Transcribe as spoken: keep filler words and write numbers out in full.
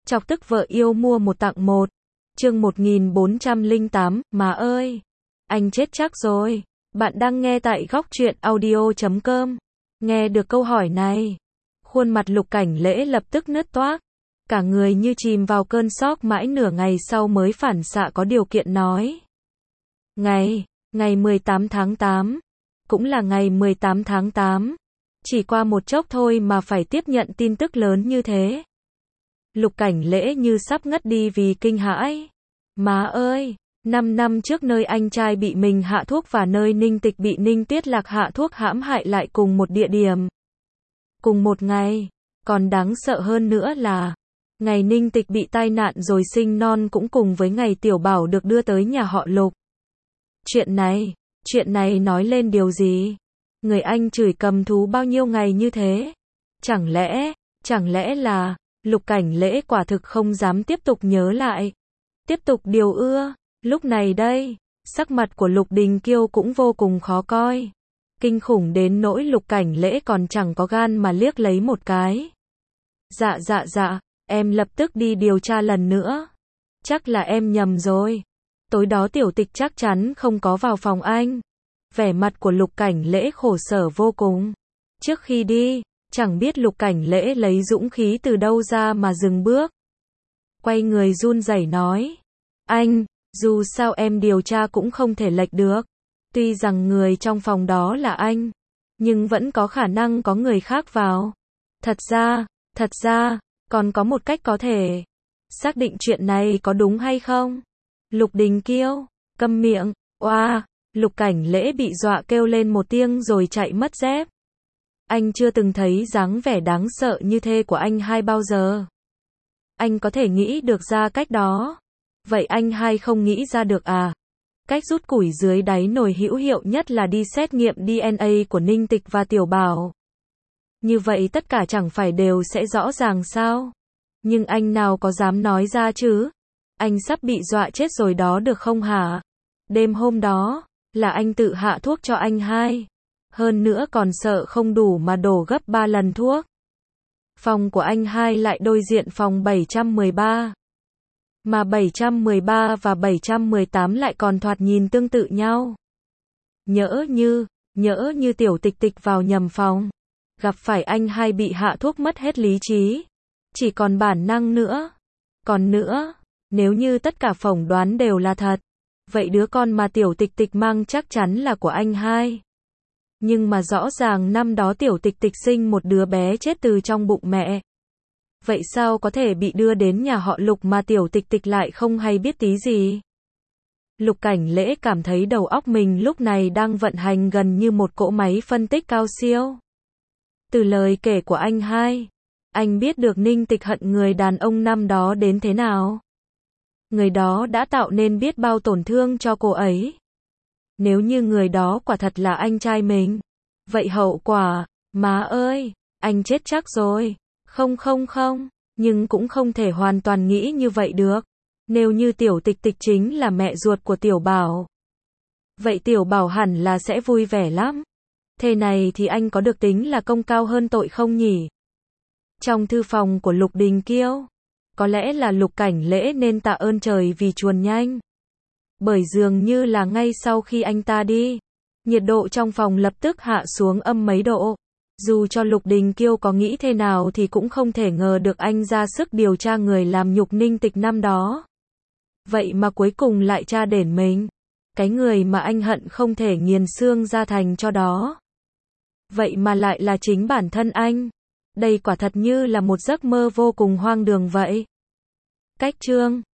Chọc tức vợ yêu mua một tặng một. Chương một nghìn bốn trăm lẻ tám, má ơi, anh chết chắc rồi. Bạn đang nghe tại góc truyện audio chấm com. Nghe được câu hỏi này, khuôn mặt Lục Cảnh Lễ lập tức nứt toác, cả người như chìm vào cơn sốc, mãi nửa ngày sau mới phản xạ có điều kiện nói. Ngày, ngày mười tám tháng tám, cũng là ngày mười tám tháng tám, chỉ qua một chốc thôi mà phải tiếp nhận tin tức lớn như thế. Lục Cảnh Lễ như sắp ngất đi vì kinh hãi. Má ơi, năm năm trước nơi anh trai bị mình hạ thuốc và nơi Ninh Tịch bị Ninh Tuyết Lạc hạ thuốc hãm hại lại cùng một địa điểm, cùng một ngày. Còn đáng sợ hơn nữa là, ngày Ninh Tịch bị tai nạn rồi sinh non cũng cùng với ngày Tiểu Bảo được đưa tới nhà họ Lục. Chuyện này, chuyện này nói lên điều gì? Người anh chửi cầm thú bao nhiêu ngày như thế? Chẳng lẽ, chẳng lẽ là, Lục Cảnh Lễ quả thực không dám tiếp tục nhớ lại, tiếp tục điều ưa. Lúc này đây, sắc mặt của Lục Đình Kiêu cũng vô cùng khó coi, kinh khủng đến nỗi Lục Cảnh Lễ còn chẳng có gan mà liếc lấy một cái. Dạ dạ dạ, em lập tức đi điều tra lần nữa. Chắc là em nhầm rồi. Tối đó Tiểu Tịch chắc chắn không có vào phòng anh. Vẻ mặt của Lục Cảnh Lễ khổ sở vô cùng. Trước khi đi, chẳng biết Lục Cảnh Lễ lấy dũng khí từ đâu ra mà dừng bước. Quay người run rẩy nói. Anh, dù sao em điều tra cũng không thể lệch được. Tuy rằng người trong phòng đó là anh, nhưng vẫn có khả năng có người khác vào. Thật ra, thật ra, còn có một cách có thể xác định chuyện này có đúng hay không. Lục Đình Kiêu, câm miệng. Oa, Lục Cảnh Lễ bị dọa kêu lên một tiếng rồi chạy mất dép. Anh chưa từng thấy dáng vẻ đáng sợ như thế của anh hai bao giờ. Anh có thể nghĩ được ra cách đó. Vậy anh hai không nghĩ ra được à? Cách rút củi dưới đáy nồi hữu hiệu nhất là đi xét nghiệm đê en a của Ninh Tịch và Tiểu Bảo. Như vậy tất cả chẳng phải đều sẽ rõ ràng sao? Nhưng anh nào có dám nói ra chứ? Anh sắp bị dọa chết rồi đó được không hả? Đêm hôm đó, là anh tự hạ thuốc cho anh hai. Hơn nữa còn sợ không đủ mà đổ gấp ba lần thuốc. Phòng của anh hai lại đối diện phòng bảy trăm mười ba. Mà bảy trăm mười ba và bảy trăm mười tám lại còn thoạt nhìn tương tự nhau. Nhỡ như, nhỡ như Tiểu Tịch Tịch vào nhầm phòng, gặp phải anh hai bị hạ thuốc mất hết lý trí, chỉ còn bản năng nữa. Còn nữa, nếu như tất cả phỏng đoán đều là thật, vậy đứa con mà Tiểu Tịch Tịch mang chắc chắn là của anh hai. Nhưng mà rõ ràng năm đó Tiểu Tịch Tịch sinh một đứa bé chết từ trong bụng mẹ. Vậy sao có thể bị đưa đến nhà họ Lục mà Tiểu Tịch Tịch lại không hay biết tí gì? Lục Cảnh Lễ cảm thấy đầu óc mình lúc này đang vận hành gần như một cỗ máy phân tích cao siêu. Từ lời kể của anh hai, anh biết được Ninh Tịch hận người đàn ông năm đó đến thế nào. Người đó đã tạo nên biết bao tổn thương cho cô ấy. Nếu như người đó quả thật là anh trai mình, vậy hậu quả, má ơi, anh chết chắc rồi. Không không không, nhưng cũng không thể hoàn toàn nghĩ như vậy được. Nếu như Tiểu Tịch Tịch chính là mẹ ruột của Tiểu Bảo, vậy Tiểu Bảo hẳn là sẽ vui vẻ lắm. Thế này thì anh có được tính là công cao hơn tội không nhỉ? Trong thư phòng của Lục Đình Kiêu, có lẽ là Lục Cảnh Lễ nên tạ ơn trời vì chuồn nhanh. Bởi dường như là ngay sau khi anh ta đi, nhiệt độ trong phòng lập tức hạ xuống âm mấy độ. Dù cho Lục Đình Kiêu có nghĩ thế nào thì cũng không thể ngờ được anh ra sức điều tra người làm nhục Ninh Tịch năm đó. Vậy mà cuối cùng lại tra đến mình. Cái người mà anh hận không thể nghiền xương ra thành cho đó. Vậy mà lại là chính bản thân anh. Đây quả thật như là một giấc mơ vô cùng hoang đường vậy. Cách chương